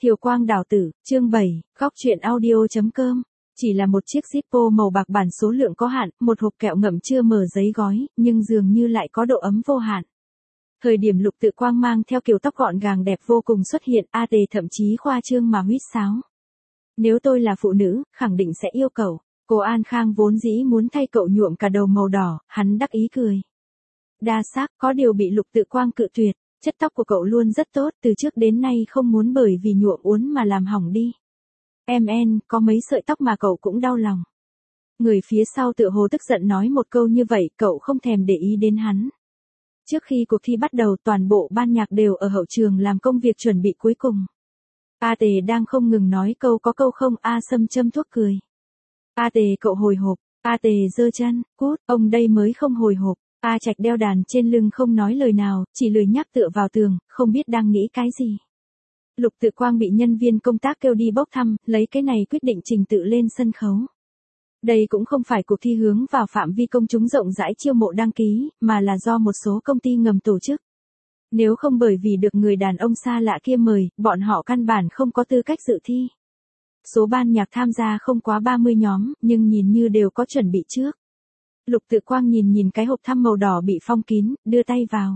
Thiều Quang Đào Tử, chương 7, góc truyện audio.com. Chỉ là một chiếc Zippo màu bạc bản số lượng có hạn, một hộp kẹo ngậm chưa mở giấy gói, nhưng dường như lại có độ ấm vô hạn. Thời điểm Lục Tự Quang mang theo kiểu tóc gọn gàng đẹp vô cùng xuất hiện, AT thậm chí khoa trương mà huýt sáo. Nếu tôi là phụ nữ, khẳng định sẽ yêu cậu. Cô An Khang vốn dĩ muốn thay cậu nhuộm cả đầu màu đỏ, hắn đắc ý cười. Đa sắc, có điều bị Lục Tự Quang cự tuyệt. Chất tóc của cậu luôn rất tốt, từ trước đến nay không muốn bởi vì nhuộm uốn mà làm hỏng đi. Có mấy sợi tóc mà cậu cũng đau lòng. Người phía sau tựa hồ tức giận nói một câu như vậy, cậu không thèm để ý đến hắn. Trước khi cuộc thi bắt đầu, toàn bộ ban nhạc đều ở hậu trường làm công việc chuẩn bị cuối cùng. A Tề đang không ngừng nói câu có câu không, A Sâm châm thuốc cười. A Tề cậu hồi hộp, A Tề giơ chân, cút, ông đây mới không hồi hộp. A Trạch đeo đàn trên lưng không nói lời nào, chỉ lười nhác tựa vào tường, không biết đang nghĩ cái gì. Lục Tự Quang bị nhân viên công tác kêu đi bốc thăm, lấy cái này quyết định trình tự lên sân khấu. Đây cũng không phải cuộc thi hướng vào phạm vi công chúng rộng rãi chiêu mộ đăng ký, mà là do một số công ty ngầm tổ chức. Nếu không bởi vì được người đàn ông xa lạ kia mời, bọn họ căn bản không có tư cách dự thi. Số ban nhạc tham gia không quá 30 nhóm, nhưng nhìn như đều có chuẩn bị trước. Lục Tự Quang nhìn cái hộp thăm màu đỏ bị phong kín, đưa tay vào.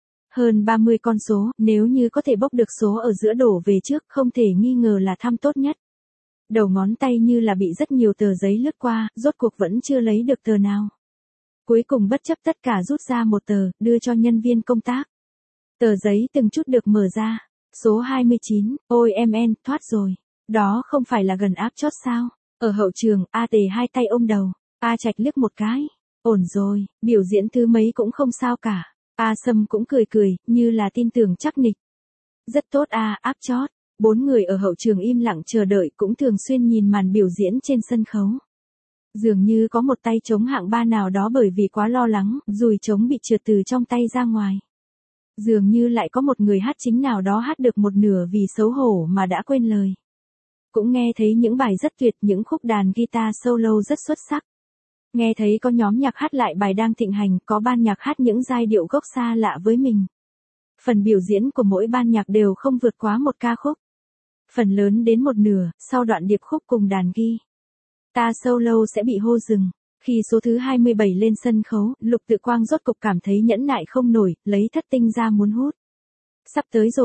Hơn 30 con số, nếu như có thể bốc được số ở giữa đổ về trước, không thể nghi ngờ là thăm tốt nhất. Đầu ngón tay như là bị rất nhiều tờ giấy lướt qua, rốt cuộc vẫn chưa lấy được tờ nào. Cuối cùng bất chấp tất cả rút ra một tờ, đưa cho nhân viên công tác. Tờ giấy từng chút được mở ra. Số 29, ôi thoát rồi. Đó không phải là gần áp chót sao? Ở hậu trường, A Tề hai tay ôm đầu. A Trạch liếc một cái. Ổn rồi, biểu diễn thứ mấy cũng không sao cả. A Sâm cũng cười, như là tin tưởng chắc nịch. Rất tốt áp chót. 4 người ở hậu trường im lặng chờ đợi cũng thường xuyên nhìn màn biểu diễn trên sân khấu. Dường như có một tay trống hạng 3 nào đó bởi vì quá lo lắng, dùi trống bị trượt từ trong tay ra ngoài. Dường như lại có một người hát chính nào đó hát được một nửa vì xấu hổ mà đã quên lời. Cũng nghe thấy những bài rất tuyệt, những khúc đàn guitar solo rất xuất sắc. Nghe thấy có nhóm nhạc hát lại bài đang thịnh hành, có ban nhạc hát những giai điệu gốc xa lạ với mình. Phần biểu diễn của mỗi ban nhạc đều không vượt quá một ca khúc. Phần lớn đến một nửa, sau đoạn điệp khúc cùng đàn guitar solo sẽ bị hô dừng. Khi số thứ 27 lên sân khấu, Lục Tự Quang rốt cục cảm thấy nhẫn nại không nổi, lấy thất tinh ra muốn hút. Sắp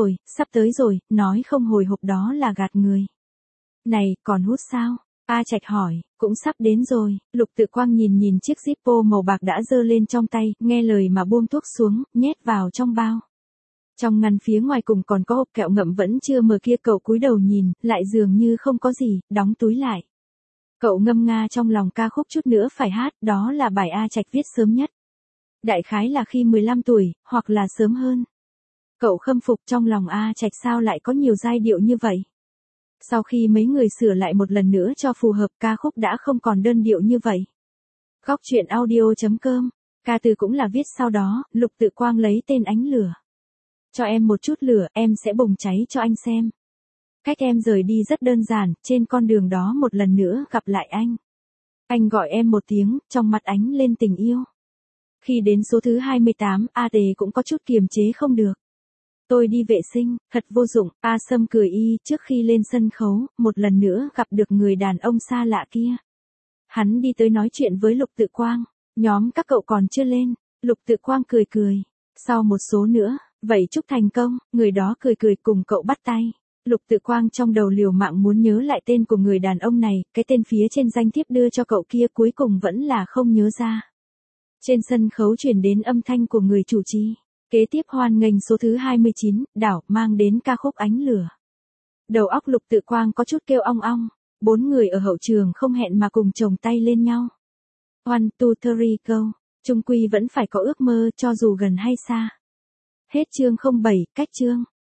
tới rồi, nói không hồi hộp đó là gạt người. Này, còn hút sao? A Trạch hỏi, cũng sắp đến rồi. Lục Tự Quang nhìn chiếc Zippo màu bạc đã giơ lên trong tay, nghe lời mà buông thuốc xuống, nhét vào trong bao. Trong ngăn phía ngoài cùng còn có hộp kẹo ngậm vẫn chưa mở kia, cậu cúi đầu nhìn, lại dường như không có gì, đóng túi lại. Cậu ngâm nga trong lòng ca khúc chút nữa phải hát, đó là bài A Trạch viết sớm nhất. Đại khái là khi 15 tuổi, hoặc là sớm hơn. Cậu khâm phục trong lòng A Trạch sao lại có nhiều giai điệu như vậy. Sau khi mấy người sửa lại một lần nữa cho phù hợp, ca khúc đã không còn đơn điệu như vậy. Góc truyện audio.com, ca từ cũng là viết sau đó, Lục Tự Quang lấy tên ánh lửa. Cho em một chút lửa, em sẽ bùng cháy cho anh xem. Cách em rời đi rất đơn giản, trên con đường đó một lần nữa gặp lại anh. Anh gọi em một tiếng, trong mắt ánh lên tình yêu. Khi đến số thứ 28, A Tề cũng có chút kiềm chế không được. Tôi đi vệ sinh, thật vô dụng, A Sâm cười trước khi lên sân khấu, một lần nữa gặp được người đàn ông xa lạ kia. Hắn đi tới nói chuyện với Lục Tự Quang, nhóm các cậu còn chưa lên, Lục Tự Quang cười. Sau một số nữa, vậy chúc thành công, người đó cười cùng cậu bắt tay. Lục Tự Quang trong đầu liều mạng muốn nhớ lại tên của người đàn ông này, cái tên phía trên danh thiếp đưa cho cậu kia cuối cùng vẫn là không nhớ ra. Trên sân khấu truyền đến âm thanh của người chủ trì. Kế tiếp hoan nghênh số thứ 29, Đảo, mang đến ca khúc Ánh Lửa. Đầu óc Lục Tự Quang có chút kêu ong ong, 4 người ở hậu trường không hẹn mà cùng chồng tay lên nhau. 1, 2, 3, go, chung quy vẫn phải có ước mơ cho dù gần hay xa. Hết chương 07, cách chương.